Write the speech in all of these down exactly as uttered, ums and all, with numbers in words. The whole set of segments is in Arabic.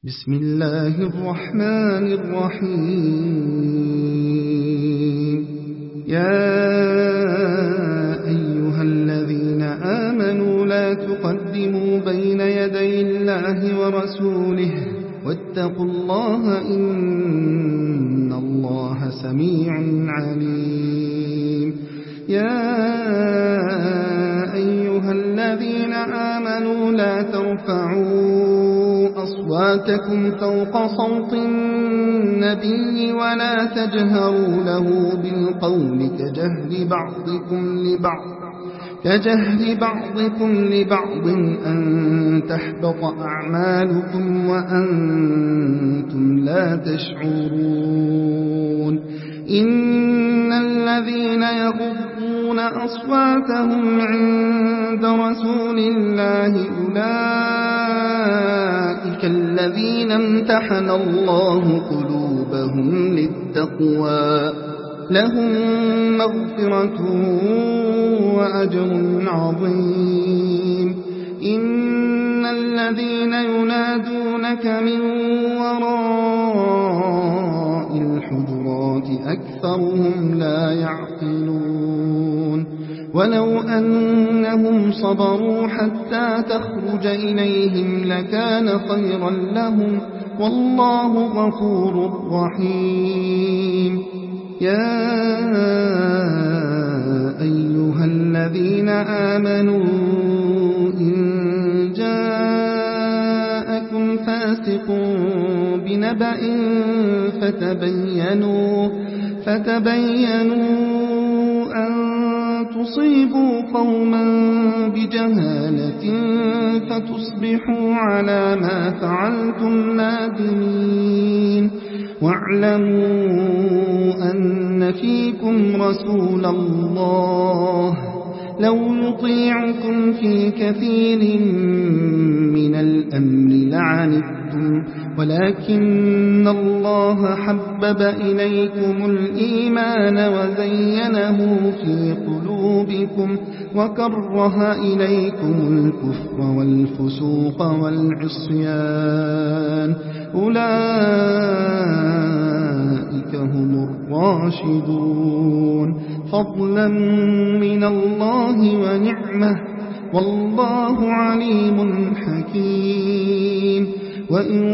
بسم الله الرحمن الرحيم. يا أيها الذين آمنوا لا تقدموا بين يدي الله ورسوله واتقوا الله إن الله سميع عليم. يا أيها الذين آمنوا لا ترفعوا أصواتكم فوق صوت النبي ولا تجهروا له بالقول كجهر بعضكم لبعض كجهر بعضكم لبعض أن تحبط أعمالكم وأنتم لا تشعرون. إن الذين يغضون أصواتهم عند رسول الله أولئك الذين امتحن الله قلوبهم للتقوى لهم مغفرة وأجر عظيم. إن الذين ينادونك من وراء الحجرات أكثرهم لا يعقلون. ولو أنهم صبروا حتى تخرج إليهم لكان خيرا لهم والله غفور رحيم. يا أيها الذين آمنوا إن جاءكم فاسق بنبأ فتبينوا فتبينوا أن تصيبوا قوما بجهالة فتصبحوا على ما فعلتم نادمين. واعلموا أن فيكم رسول الله لو يطيعكم في كثير من الأمر لعنتم ولكن الله حبب إليكم الإيمان وزينه في قلوبكم وكره إليكم الكفر والفسوق والعصيان أولئك هم الراشدون فضلا من الله ونعمة والله عليم حكيم. وإن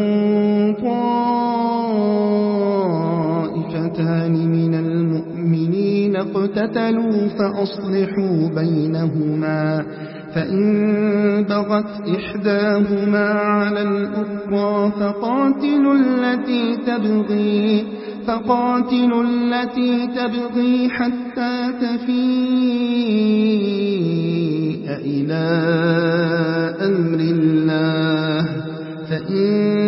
طائفتان من المؤمنين اقتتلوا فأصلحوا بينهما فإن بغت إحداهما على الأخرى فقاتلوا التي تبغي فقاتلوا التي تبغي حتى تفيء إلى أمر الله فإن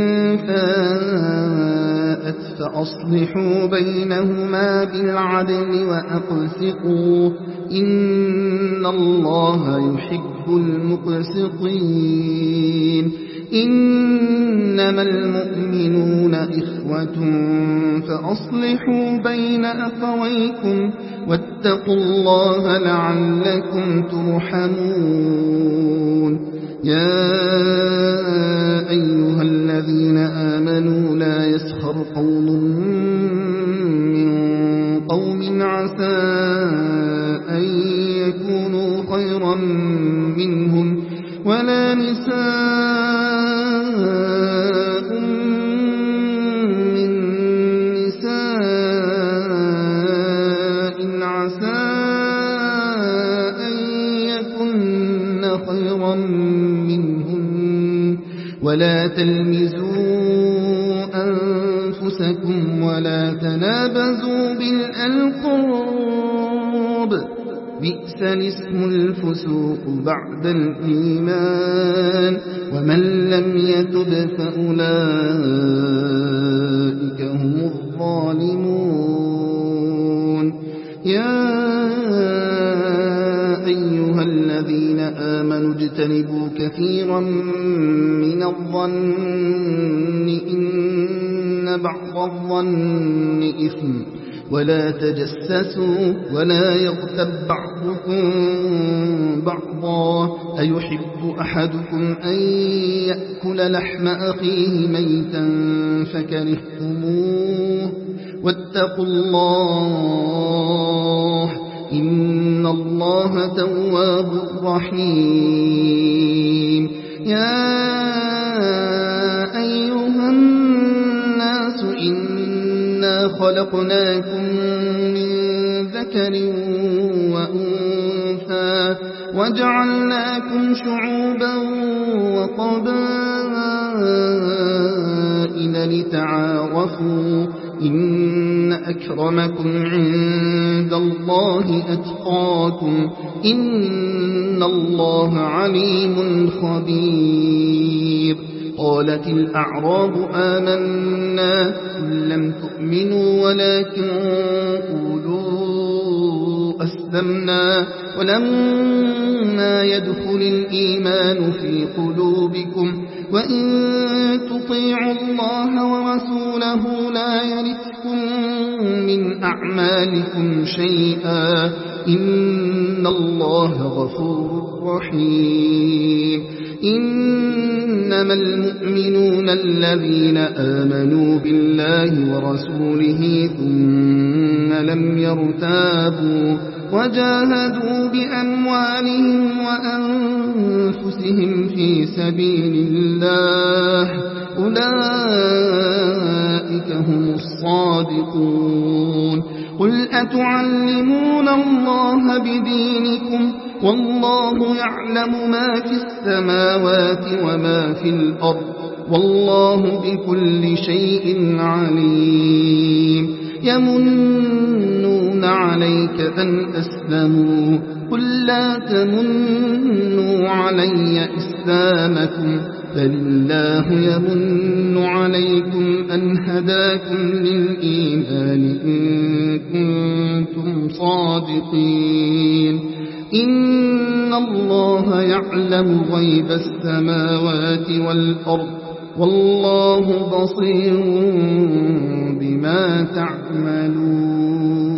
فاءت فأصلحوا بينهما بالعدل وأقسطوا إن الله يحب المقسطين. إنما المؤمنون إخوة فأصلحوا بين أخويكم واتقوا الله لعلكم ترحمون. يا أيها الذين آمنوا لا يسخر قوم من قوم عسى أن يكونوا خيرا منهم ولا نساء من نساء عسى أن يكن خيرا منهم ولا تلمزوا أنفسكم ولا تنابزوا بالألقاب بئس الاسم الفسوق بعد الإيمان ومن لم يتب فأولئك هم الظالمون. يا أيها الذين آمنوا اجتنبوا كثيرا من الظن إن بعض الظن إثم ولا تجسسوا ولا يغتب بعضكم بعضا أيحب أحدكم أن يأكل لحم أخيه ميتا فكرهتموه واتقوا الله إن الله تواب رحيم. يا أيها الناس إنا خلقناكم من ذكر وأنثى وجعلناكم شعوبا وقبائل لتعارفوا إن أكرمكم عند الله أتقاكم إن الله عليم خبير. قالت الأعراب آمنا قل لم تؤمنوا ولكن قولوا أسلمنا ولما يدخل الإيمان في قلوبكم وإن تطيعوا الله ورسوله لا يلتكم من أعمالكم شيئا إن الله غفور رحيم. إنما المؤمنون الذين آمنوا بالله ورسوله ثم لم يرتابوا وجاهدوا بأموالهم وأنفسهم في سبيل الله أولئك هم الصادقون. قل أتعلمون الله بدينكم والله يعلم ما في السماوات وما في الأرض والله بكل شيء عليم. يمنون عليك أن أسلموا قل لا تمنوا علي إسلامكم بل الله يمن عليكم أن هداكم للإيمان إن كنتم صادقين. إن الله يعلم غيب السماوات والأرض والله بصير بما تعملون.